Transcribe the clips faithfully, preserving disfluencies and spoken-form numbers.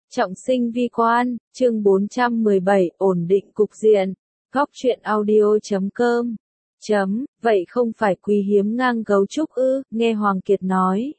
Trọng sinh vi quan, chương bốn trăm mười bảy, ổn định cục diện. Góc truyện audio chấm com. Chấm, vậy không phải quý hiếm ngang gấu trúc ư, nghe Hoàng Kiệt nói.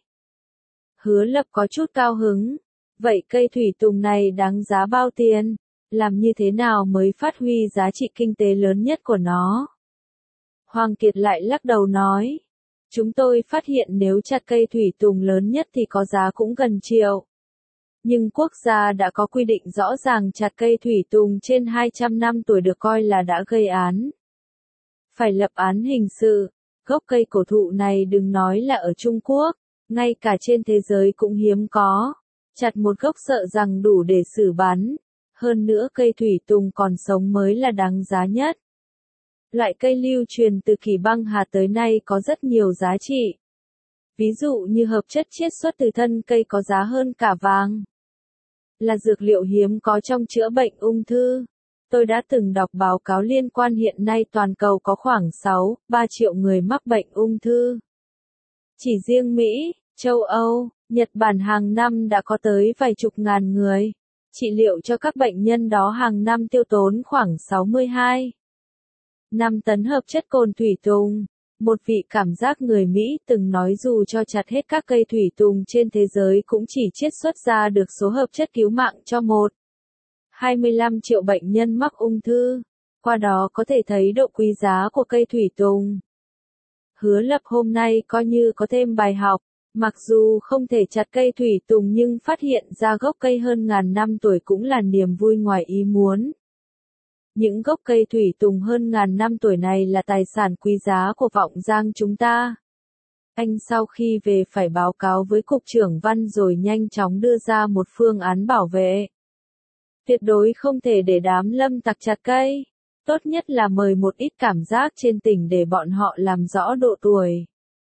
Hứa Lập có chút cao hứng. Vậy cây thủy tùng này đáng giá bao tiền? Làm như thế nào mới phát huy giá trị kinh tế lớn nhất của nó? Hoàng Kiệt lại lắc đầu nói. Chúng tôi phát hiện nếu chặt cây thủy tùng lớn nhất thì có giá cũng gần triệu. Nhưng quốc gia đã có quy định rõ ràng chặt cây thủy tùng trên hai trăm năm tuổi được coi là đã gây án. Phải lập án hình sự. Gốc cây cổ thụ này đừng nói là ở Trung Quốc, ngay cả trên thế giới cũng hiếm có. Chặt một gốc sợ rằng đủ để xử bắn. Hơn nữa cây thủy tùng còn sống mới là đáng giá nhất. Loại cây lưu truyền từ kỳ băng hà tới nay có rất nhiều giá trị. Ví dụ như hợp chất chiết xuất từ thân cây có giá hơn cả vàng. Là dược liệu hiếm có trong chữa bệnh ung thư. Tôi đã từng đọc báo cáo liên quan hiện nay toàn cầu có khoảng sáu phẩy ba triệu người mắc bệnh ung thư. Chỉ riêng Mỹ, châu Âu, Nhật Bản hàng năm đã có tới vài chục ngàn người. Trị liệu cho các bệnh nhân đó hàng năm tiêu tốn khoảng sáu mươi hai phẩy năm tấn hợp chất cồn thủy tùng. Một vị cảm giác người Mỹ từng nói dù cho chặt hết các cây thủy tùng trên thế giới cũng chỉ chiết xuất ra được số hợp chất cứu mạng cho một phẩy hai mươi lăm triệu bệnh nhân mắc ung thư. Qua đó có thể thấy độ quý giá của cây thủy tùng. Hứa Lập hôm nay coi như có thêm bài học. Mặc dù không thể chặt cây thủy tùng nhưng phát hiện ra gốc cây hơn ngàn năm tuổi cũng là niềm vui ngoài ý muốn. Những gốc cây thủy tùng hơn ngàn năm tuổi này là tài sản quý giá của Vọng Giang chúng ta. Anh sau khi về phải báo cáo với Cục trưởng Văn rồi nhanh chóng đưa ra một phương án bảo vệ. Tuyệt đối không thể để đám lâm tặc chặt cây. Tốt nhất là mời một ít cảm giác trên tỉnh để bọn họ làm rõ độ tuổi,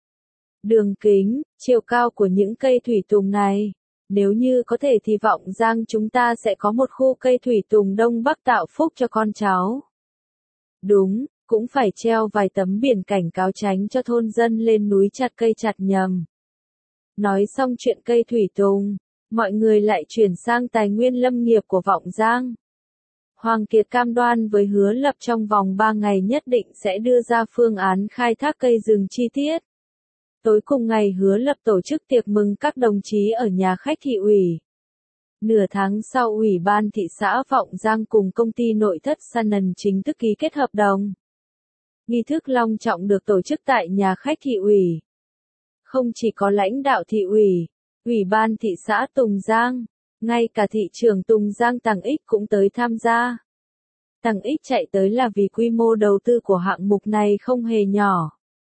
đường kính, chiều cao của những cây thủy tùng này. Nếu như có thể thì Vọng Giang chúng ta sẽ có một khu cây thủy tùng Đông Bắc tạo phúc cho con cháu. Đúng, cũng phải treo vài tấm biển cảnh cáo tránh cho thôn dân lên núi chặt cây chặt nhầm. Nói xong chuyện cây thủy tùng, mọi người lại chuyển sang tài nguyên lâm nghiệp của Vọng Giang. Hoàng Kiệt cam đoan với Hứa Lập trong vòng ba ngày nhất định sẽ đưa ra phương án khai thác cây rừng chi tiết. Tối cùng ngày Hứa Lập tổ chức tiệc mừng các đồng chí ở nhà khách thị ủy. Nửa tháng sau Ủy ban thị xã Vọng Giang cùng công ty nội thất Sanan chính thức ký kết hợp đồng. Nghi thức long trọng được tổ chức tại nhà khách thị ủy. Không chỉ có lãnh đạo thị ủy, Ủy ban thị xã Tùng Giang, ngay cả thị trưởng Tùng Giang Tằng Ích cũng tới tham gia. Tằng Ích chạy tới là vì quy mô đầu tư của hạng mục này không hề nhỏ.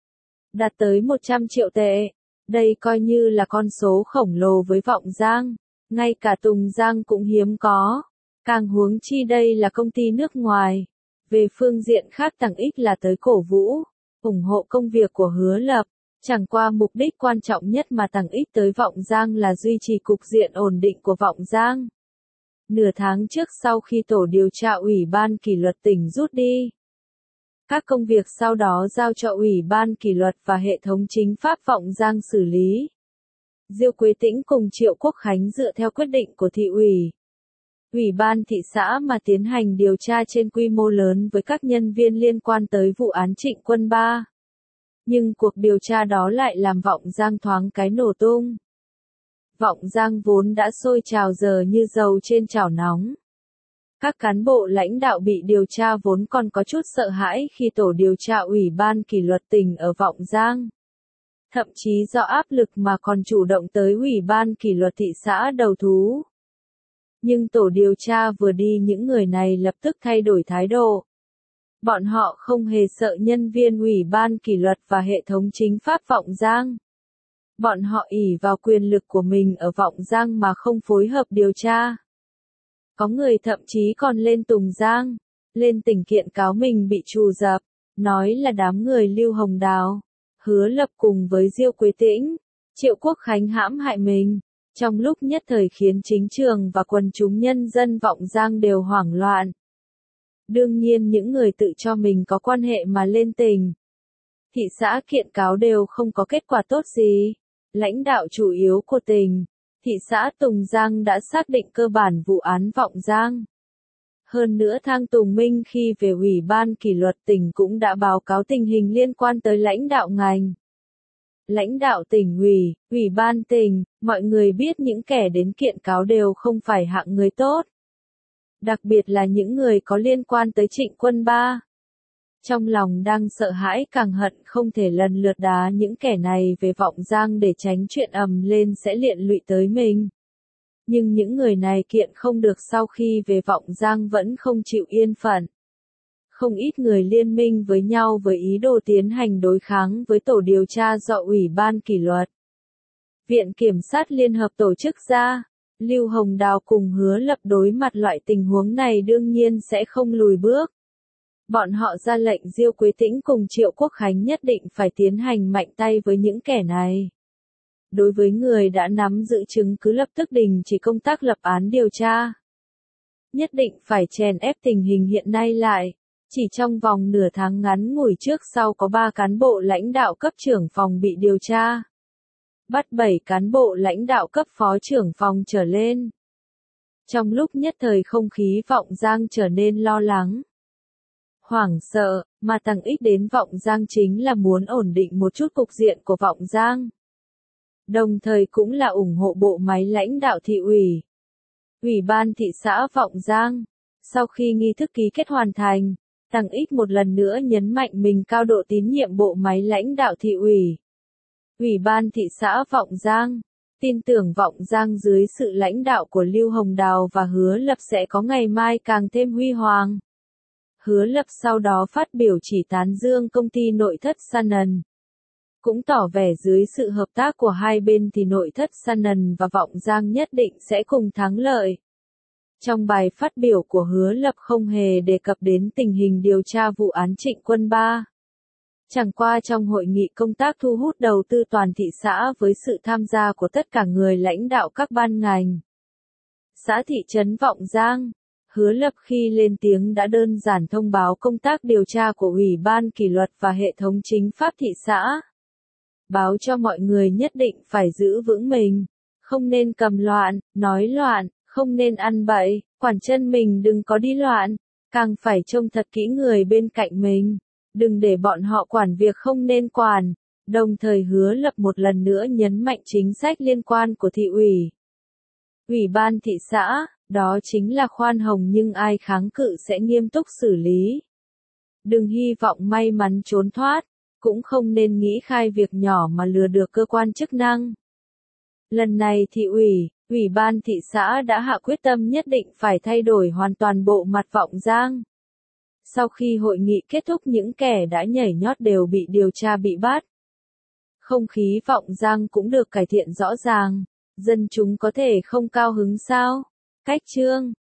Đạt tới một trăm triệu tệ. Đây coi như là con số khổng lồ với Vọng Giang. Ngay cả Tùng Giang cũng hiếm có. Càng huống chi đây là công ty nước ngoài. Về phương diện khác Tằng Ích là tới cổ vũ, ủng hộ công việc của Hứa Lập. Chẳng qua mục đích quan trọng nhất mà Tằng Ích tới Vọng Giang là duy trì cục diện ổn định của Vọng Giang. Nửa tháng trước sau khi tổ điều tra Ủy ban kỷ luật tỉnh rút đi, các công việc sau đó giao cho Ủy ban kỷ luật và hệ thống chính pháp Vọng Giang xử lý. Diêu Quế Tĩnh cùng Triệu Quốc Khánh dựa theo quyết định của thị ủy, Ủy ban thị xã mà tiến hành điều tra trên quy mô lớn với các nhân viên liên quan tới vụ án Trịnh Quân ba. Nhưng cuộc điều tra đó lại làm Vọng Giang thoáng cái nổ tung. Vọng Giang vốn đã sôi trào giờ như dầu trên chảo nóng. Các cán bộ lãnh đạo bị điều tra vốn còn có chút sợ hãi khi tổ điều tra Ủy ban kỷ luật tỉnh ở Vọng Giang. Thậm chí do áp lực mà còn chủ động tới Ủy ban kỷ luật thị xã đầu thú. Nhưng tổ điều tra vừa đi những người này lập tức thay đổi thái độ. Bọn họ không hề sợ nhân viên Ủy ban kỷ luật và hệ thống chính pháp Vọng Giang. Bọn họ ỷ vào quyền lực của mình ở Vọng Giang mà không phối hợp điều tra. Có người thậm chí còn lên Tùng Giang, lên tỉnh kiện cáo mình bị trù dập, nói là đám người Lưu Hồng Đào, Hứa Lập cùng với Diêu Quế Tĩnh, Triệu Quốc Khánh hãm hại mình, trong lúc nhất thời khiến chính trường và quần chúng nhân dân Vọng Giang đều hoảng loạn. Đương nhiên những người tự cho mình có quan hệ mà lên tỉnh, thị xã kiện cáo đều không có kết quả tốt gì. Lãnh đạo chủ yếu của tỉnh, Thị xã Tùng Giang đã xác định cơ bản vụ án Vọng Giang. Hơn nữa Thang Tùng Minh khi về Ủy ban kỷ luật tỉnh cũng đã báo cáo tình hình liên quan tới lãnh đạo ngành. Lãnh đạo tỉnh ủy, ủy ban tỉnh, mọi người biết những kẻ đến kiện cáo đều không phải hạng người tốt. Đặc biệt là những người có liên quan tới Trịnh Quân Ba. Trong lòng đang sợ hãi càng hận không thể lần lượt đá những kẻ này về Vọng Giang để tránh chuyện ầm lên sẽ liên lụy tới mình. Nhưng những người này kiện không được sau khi về Vọng Giang vẫn không chịu yên phận. Không ít người liên minh với nhau với ý đồ tiến hành đối kháng với tổ điều tra do Ủy ban kỷ luật. Viện Kiểm sát Liên hợp tổ chức ra, Lưu Hồng Đào cùng Hứa Lập đối mặt loại tình huống này đương nhiên sẽ không lùi bước. Bọn họ ra lệnh Diêu Quế Tĩnh cùng Triệu Quốc Khánh nhất định phải tiến hành mạnh tay với những kẻ này. Đối với người đã nắm giữ chứng cứ lập tức đình chỉ công tác lập án điều tra. Nhất định phải chèn ép tình hình hiện nay lại. Chỉ trong vòng nửa tháng ngắn ngủi trước sau có ba cán bộ lãnh đạo cấp trưởng phòng bị điều tra. Bắt bảy cán bộ lãnh đạo cấp phó trưởng phòng trở lên. Trong lúc nhất thời không khí Vọng Giang trở nên lo lắng. Hoảng sợ, mà tăng ích đến Vọng Giang chính là muốn ổn định một chút cục diện của Vọng Giang. Đồng thời cũng là ủng hộ bộ máy lãnh đạo thị ủy. Ủy ban thị xã Vọng Giang, sau khi nghi thức ký kết hoàn thành, Tăng Ích một lần nữa nhấn mạnh mình cao độ tín nhiệm bộ máy lãnh đạo thị ủy. Ủy ban thị xã Vọng Giang, tin tưởng Vọng Giang dưới sự lãnh đạo của Lưu Hồng Đào và Hứa Lập sẽ có ngày mai càng thêm huy hoàng. Hứa Lập sau đó phát biểu chỉ tán dương công ty nội thất Sanan. Cũng tỏ vẻ dưới sự hợp tác của hai bên thì nội thất Sanan và Vọng Giang nhất định sẽ cùng thắng lợi. Trong bài phát biểu của Hứa Lập không hề đề cập đến tình hình điều tra vụ án Trịnh Quân Ba. Chẳng qua trong hội nghị công tác thu hút đầu tư toàn thị xã với sự tham gia của tất cả người lãnh đạo các ban ngành. Xã thị trấn Vọng Giang, Hứa Lập khi lên tiếng đã đơn giản thông báo công tác điều tra của Ủy ban kỷ luật và hệ thống chính pháp thị xã. Báo cho mọi người nhất định phải giữ vững mình, không nên cầm loạn, nói loạn, không nên ăn bậy, quản chân mình đừng có đi loạn, càng phải trông thật kỹ người bên cạnh mình, đừng để bọn họ quản việc không nên quản, đồng thời Hứa Lập một lần nữa nhấn mạnh chính sách liên quan của thị ủy. Ủy ban thị xã, đó chính là khoan hồng nhưng ai kháng cự sẽ nghiêm túc xử lý. Đừng hy vọng may mắn trốn thoát, cũng không nên nghĩ khai việc nhỏ mà lừa được cơ quan chức năng. Lần này thị ủy, Ủy ban thị xã đã hạ quyết tâm nhất định phải thay đổi hoàn toàn bộ mặt Vọng Giang. Sau khi hội nghị kết thúc những kẻ đã nhảy nhót đều bị điều tra bị bắt. Không khí Vọng Giang cũng được cải thiện rõ ràng, dân chúng có thể không cao hứng sao? Cách chương